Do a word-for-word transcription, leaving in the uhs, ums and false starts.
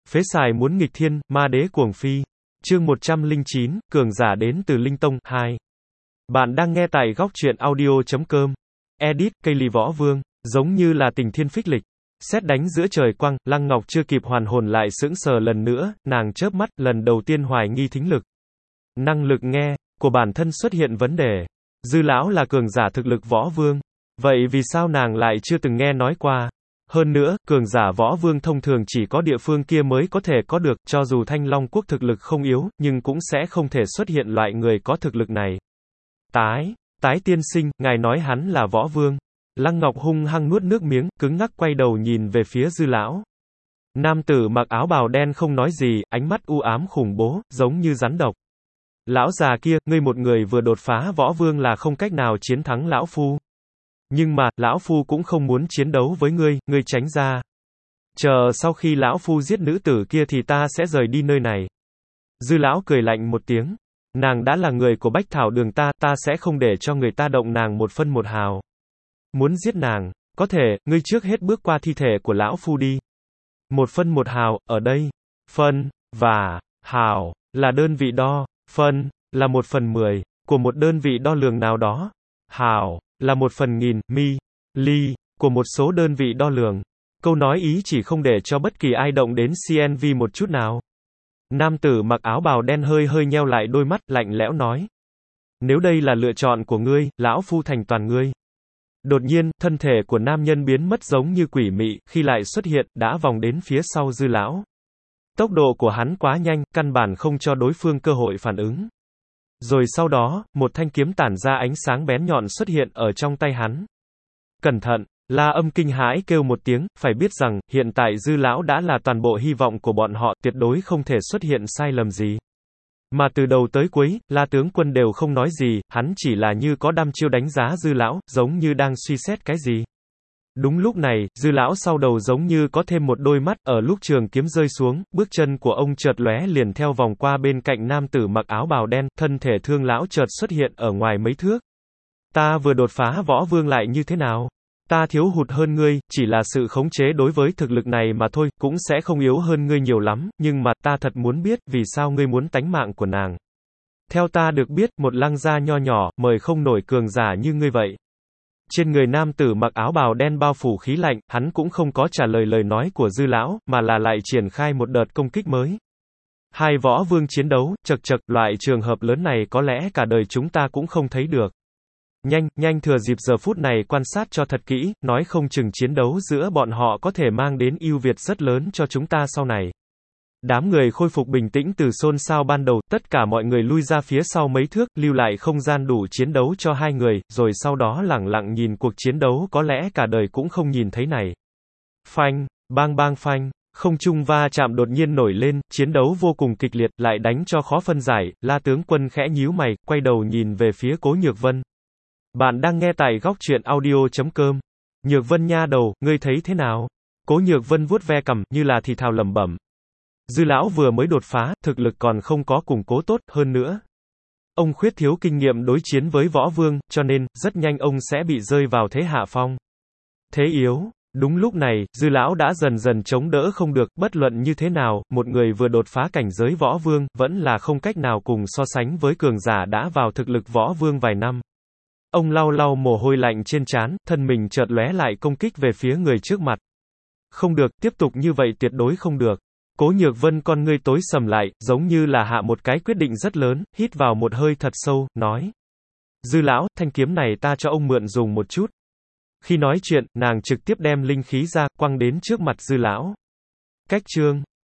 Phế xài muốn nghịch thiên, ma đế cuồng phi. Chương một trăm lẻ chín, cường giả đến từ Linh Tông, hai. Bạn đang nghe tại góc truyện audio.com. Edit, cây lì võ vương, giống như là tình thiên phích lịch. Sét đánh giữa trời quang, Lăng Ngọc chưa kịp hoàn hồn lại sững sờ lần nữa, nàng chớp mắt, lần đầu tiên hoài nghi thính lực. Năng lực nghe, của bản thân xuất hiện vấn đề. Dư lão là cường giả thực lực võ vương. Vậy vì sao nàng lại chưa từng nghe nói qua? Hơn nữa, cường giả võ vương thông thường chỉ có địa phương kia mới có thể có được, cho dù Thanh Long quốc thực lực không yếu, nhưng cũng sẽ không thể xuất hiện loại người có thực lực này. Tái, tái tiên sinh, ngài nói hắn là võ vương. Lăng Ngọc hung hăng nuốt nước miếng, cứng ngắc quay đầu nhìn về phía Dư lão. Nam tử mặc áo bào đen không nói gì, ánh mắt u ám khủng bố, giống như rắn độc. Lão già kia, ngươi một người vừa đột phá võ vương là không cách nào chiến thắng lão phu. Nhưng mà, lão phu cũng không muốn chiến đấu với ngươi, ngươi tránh ra. Chờ sau khi lão phu giết nữ tử kia thì ta sẽ rời đi nơi này. Dư lão cười lạnh một tiếng. Nàng đã là người của Bách Thảo đường ta, ta sẽ không để cho người ta động nàng một phân một hào. Muốn giết nàng, có thể, ngươi trước hết bước qua thi thể của lão phu đi. Một phân một hào, ở đây, phân, và, hào, là đơn vị đo, phân, là một phần mười, của một đơn vị đo lường nào đó. Hào, là một phần nghìn, mi, ly, của một số đơn vị đo lường. Câu nói ý chỉ không để cho bất kỳ ai động đến xê en vê một chút nào. Nam tử mặc áo bào đen hơi hơi nheo lại đôi mắt, lạnh lẽo nói. Nếu đây là lựa chọn của ngươi, lão phu thành toàn ngươi. Đột nhiên, thân thể của nam nhân biến mất giống như quỷ mị, khi lại xuất hiện, đã vòng đến phía sau Dư lão. Tốc độ của hắn quá nhanh, căn bản không cho đối phương cơ hội phản ứng. Rồi sau đó, một thanh kiếm tản ra ánh sáng bén nhọn xuất hiện ở trong tay hắn. Cẩn thận, La Âm kinh hãi kêu một tiếng, phải biết rằng, hiện tại Dư lão đã là toàn bộ hy vọng của bọn họ, tuyệt đối không thể xuất hiện sai lầm gì. Mà từ đầu tới cuối, La tướng quân đều không nói gì, hắn chỉ là như có đăm chiêu đánh giá Dư lão, giống như đang suy xét cái gì. Đúng lúc này, Dư lão sau đầu giống như có thêm một đôi mắt, ở lúc trường kiếm rơi xuống, bước chân của ông chợt lóe liền theo vòng qua bên cạnh nam tử mặc áo bào đen, thân thể thương lão chợt xuất hiện ở ngoài mấy thước. Ta vừa đột phá võ vương lại như thế nào? Ta thiếu hụt hơn ngươi, chỉ là sự khống chế đối với thực lực này mà thôi, cũng sẽ không yếu hơn ngươi nhiều lắm, nhưng mà, ta thật muốn biết, vì sao ngươi muốn tánh mạng của nàng. Theo ta được biết, một lăng gia nho nhỏ, mời không nổi cường giả như ngươi vậy. Trên người nam tử mặc áo bào đen bao phủ khí lạnh, hắn cũng không có trả lời lời nói của Dư lão, mà là lại triển khai một đợt công kích mới. Hai võ vương chiến đấu, chật chật, loại trường hợp lớn này có lẽ cả đời chúng ta cũng không thấy được. Nhanh, nhanh thừa dịp giờ phút này quan sát cho thật kỹ, nói không chừng chiến đấu giữa bọn họ có thể mang đến ưu việt rất lớn cho chúng ta sau này. Đám người khôi phục bình tĩnh từ xôn xao ban đầu, tất cả mọi người lui ra phía sau mấy thước, lưu lại không gian đủ chiến đấu cho hai người, rồi sau đó lẳng lặng nhìn cuộc chiến đấu có lẽ cả đời cũng không nhìn thấy này. Phanh, bang bang phanh, không trung va chạm đột nhiên nổi lên, chiến đấu vô cùng kịch liệt, lại đánh cho khó phân giải, La tướng quân khẽ nhíu mày, quay đầu nhìn về phía Cố Nhược Vân. Bạn đang nghe tại góc truyện audio.com. Nhược Vân nha đầu, ngươi thấy thế nào? Cố Nhược Vân vuốt ve cằm, như là thì thào lẩm bẩm. Dư lão vừa mới đột phá, thực lực còn không có củng cố tốt, hơn nữa. Ông khuyết thiếu kinh nghiệm đối chiến với võ vương, cho nên, rất nhanh ông sẽ bị rơi vào thế hạ phong. Thế yếu. Đúng lúc này, Dư lão đã dần dần chống đỡ không được, bất luận như thế nào, một người vừa đột phá cảnh giới võ vương, vẫn là không cách nào cùng so sánh với cường giả đã vào thực lực võ vương vài năm. Ông lau lau mồ hôi lạnh trên trán, thân mình chợt lóe lại công kích về phía người trước mặt. Không được, tiếp tục như vậy tuyệt đối không được. Cố Nhược Vân con ngươi tối sầm lại, giống như là hạ một cái quyết định rất lớn, hít vào một hơi thật sâu, nói. Dư lão, thanh kiếm này ta cho ông mượn dùng một chút. Khi nói chuyện, nàng trực tiếp đem linh khí ra, quăng đến trước mặt Dư lão. Cách chương.